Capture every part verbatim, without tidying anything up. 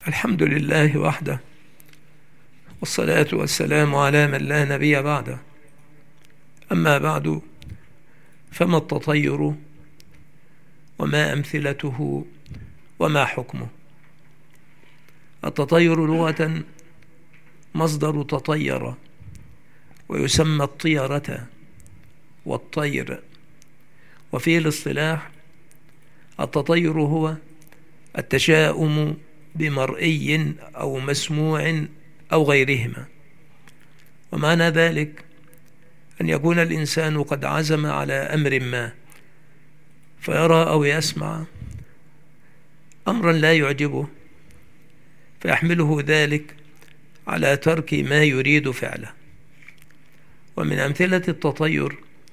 الحمد لله وحده، والصلاة والسلام على من لا نبي بعده. أما بعد، فما التطير وما أمثلته وما حكمه؟ التطير لغة مصدر تطير، ويسمى الطيرة والطير. وفي الاصطلاح التطير هو التشاؤم بمرئي أو مسموع أو غيرهما. ومعنى ذلك أن يكون الإنسان قد عزم على أمر ما، فيرى أو يسمع أمرا لا يعجبه، فيحمله ذلك على ترك ما يريد فعله. ومن أمثلة التطير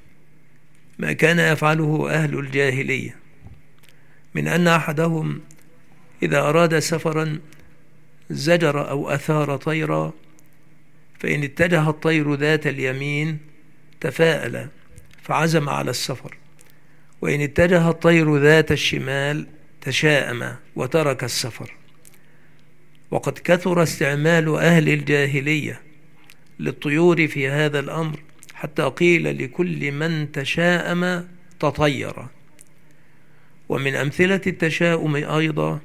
ما كان يفعله أهل الجاهلية، من أن أحدهم إذا أراد سفرا زجر أو أثار طيرا، فإن اتجه الطير ذات اليمين تفاءل فعزم على السفر، وإن اتجه الطير ذات الشمال تشاءم وترك السفر. وقد كثر استعمال أهل الجاهلية للطيور في هذا الأمر، حتى قيل لكل من تشاءم تطير. ومن أمثلة التشاؤم أيضا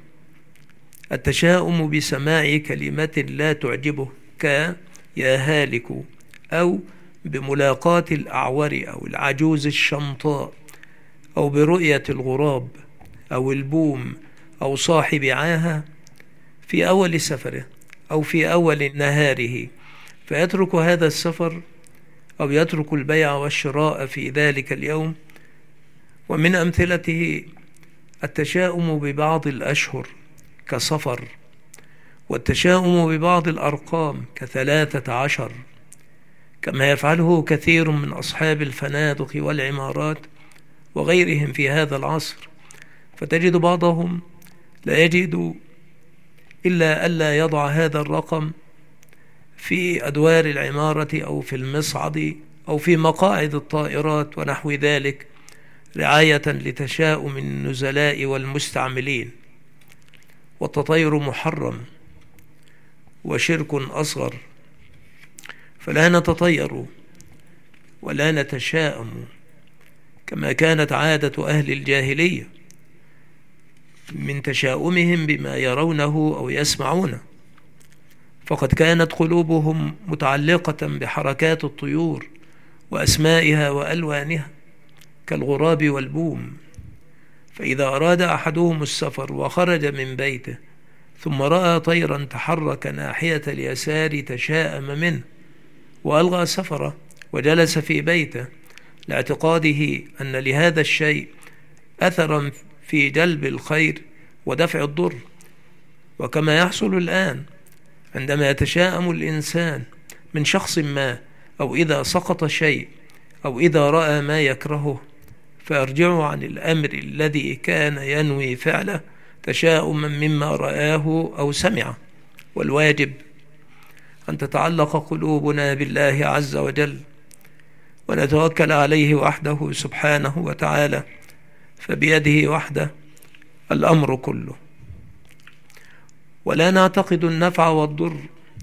التشاؤم بسماع كلمة لا تعجبه، ك يا هالك، أو بملاقاة الأعور أو العجوز الشمطاء، أو برؤية الغراب أو البوم أو صاحب عاهة في أول سفره أو في أول نهاره، فيترك هذا السفر أو يترك البيع والشراء في ذلك اليوم. ومن أمثلته التشاؤم ببعض الأشهر كصفر، والتشاؤم ببعض الأرقام كثلاثة عشر، كما يفعله كثير من أصحاب الفنادق والعمارات وغيرهم في هذا العصر. فتجد بعضهم لا يجد إلا ألا يضع هذا الرقم في أدوار العمارة أو في المصعد أو في مقاعد الطائرات ونحو ذلك، رعاية لتشاؤم النزلاء والمستعملين. والتطير محرم وشرك أصغر، فلا نتطير ولا نتشاءم كما كانت عادة أهل الجاهلية من تشاؤمهم بما يرونه أو يسمعونه، فقد كانت قلوبهم متعلقة بحركات الطيور وأسمائها وألوانها كالغراب والبوم. فإذا أراد أحدهم السفر وخرج من بيته ثم رأى طيرا تحرك ناحية اليسار تشاءم منه، وألغى سفره وجلس في بيته لاعتقاده أن لهذا الشيء أثرا في جلب الخير ودفع الضر. وكما يحصل الآن عندما يتشاءم الإنسان من شخص ما، أو إذا سقط شيء، أو إذا رأى ما يكرهه، فيرجع عن الأمر الذي كان ينوي فعله تشاؤما مما رآه أو سمعه. والواجب أن تتعلق قلوبنا بالله عز وجل، ونتوكل عليه وحده سبحانه وتعالى، فبيده وحده الأمر كله. ولا نعتقد النفع والضر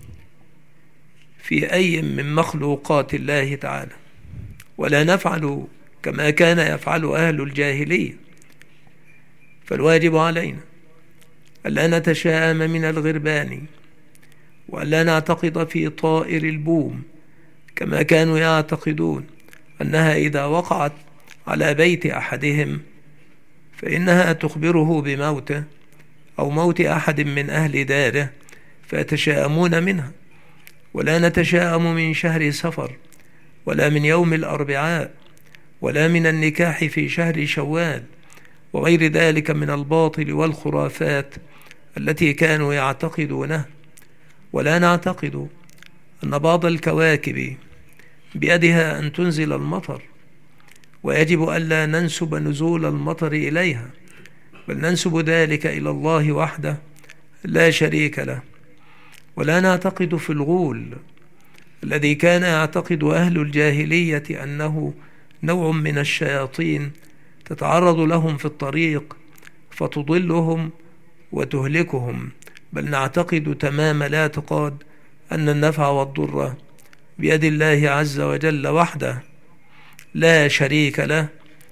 في أي من مخلوقات الله تعالى، ولا نفعل كما كان يفعل أهل الجاهلية. فالواجب علينا ألا نتشاءم من الغربان، وألا نعتقد في طائر البوم كما كانوا يعتقدون أنها إذا وقعت على بيت أحدهم فإنها تخبره بموته أو موت أحد من أهل داره، فيتشاءمون منها. ولا نتشاءم من شهر سفر، ولا من يوم الأربعاء، ولا من النكاح في شهر شوال، وغير ذلك من الباطل والخرافات التي كانوا يعتقدونها. ولا نعتقد أن بعض الكواكب بيدها أن تنزل المطر، ويجب ألا ننسب نزول المطر إليها، بل ننسب ذلك إلى الله وحده لا شريك له. ولا نعتقد في الغول الذي كان يعتقد أهل الجاهلية أنه نوع من الشياطين تتعرض لهم في الطريق فتضلهم وتهلكهم بل نعتقد تمام الاعتقاد أن النفع والضر بيد الله عز وجل وحده لا شريك له.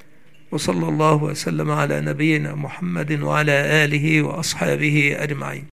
وصلى الله وسلم على نبينا محمد وعلى آله وأصحابه أجمعين.